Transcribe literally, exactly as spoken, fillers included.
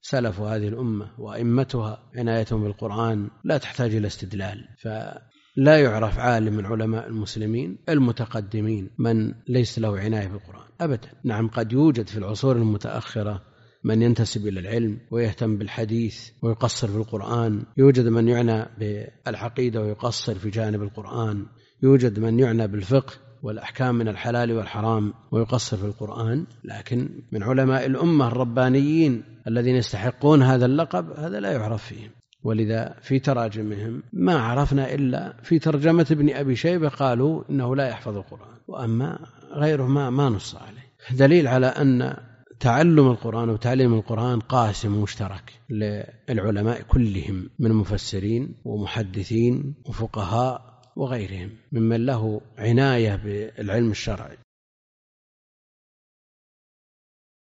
سلف هذه الأمة وأئمتها عنايتهم بالقرآن لا تحتاج إلى استدلال. فلا يعرف عالم من علماء المسلمين المتقدمين من ليس له عناية بالقرآن أبدا. نعم قد يوجد في العصور المتأخرة من ينتسب إلى العلم ويهتم بالحديث ويقصر في القرآن، يوجد من يعنى بالعقيدة ويقصر في جانب القرآن، يوجد من يعنى بالفقه والأحكام من الحلال والحرام ويقصر في القرآن، لكن من علماء الأمة الربانيين الذين يستحقون هذا اللقب هذا لا يعرف فيهم. ولذا في تراجمهم ما عرفنا إلا في ترجمة ابن أبي شيبة قالوا إنه لا يحفظ القرآن، وأما غيره ما, ما نص عليه. دليل على أن تعلم القرآن وتعليم القرآن قاسم مشترك للعلماء كلهم من مفسرين ومحدثين وفقهاء وغيرهم ممن له عناية بالعلم الشرعي.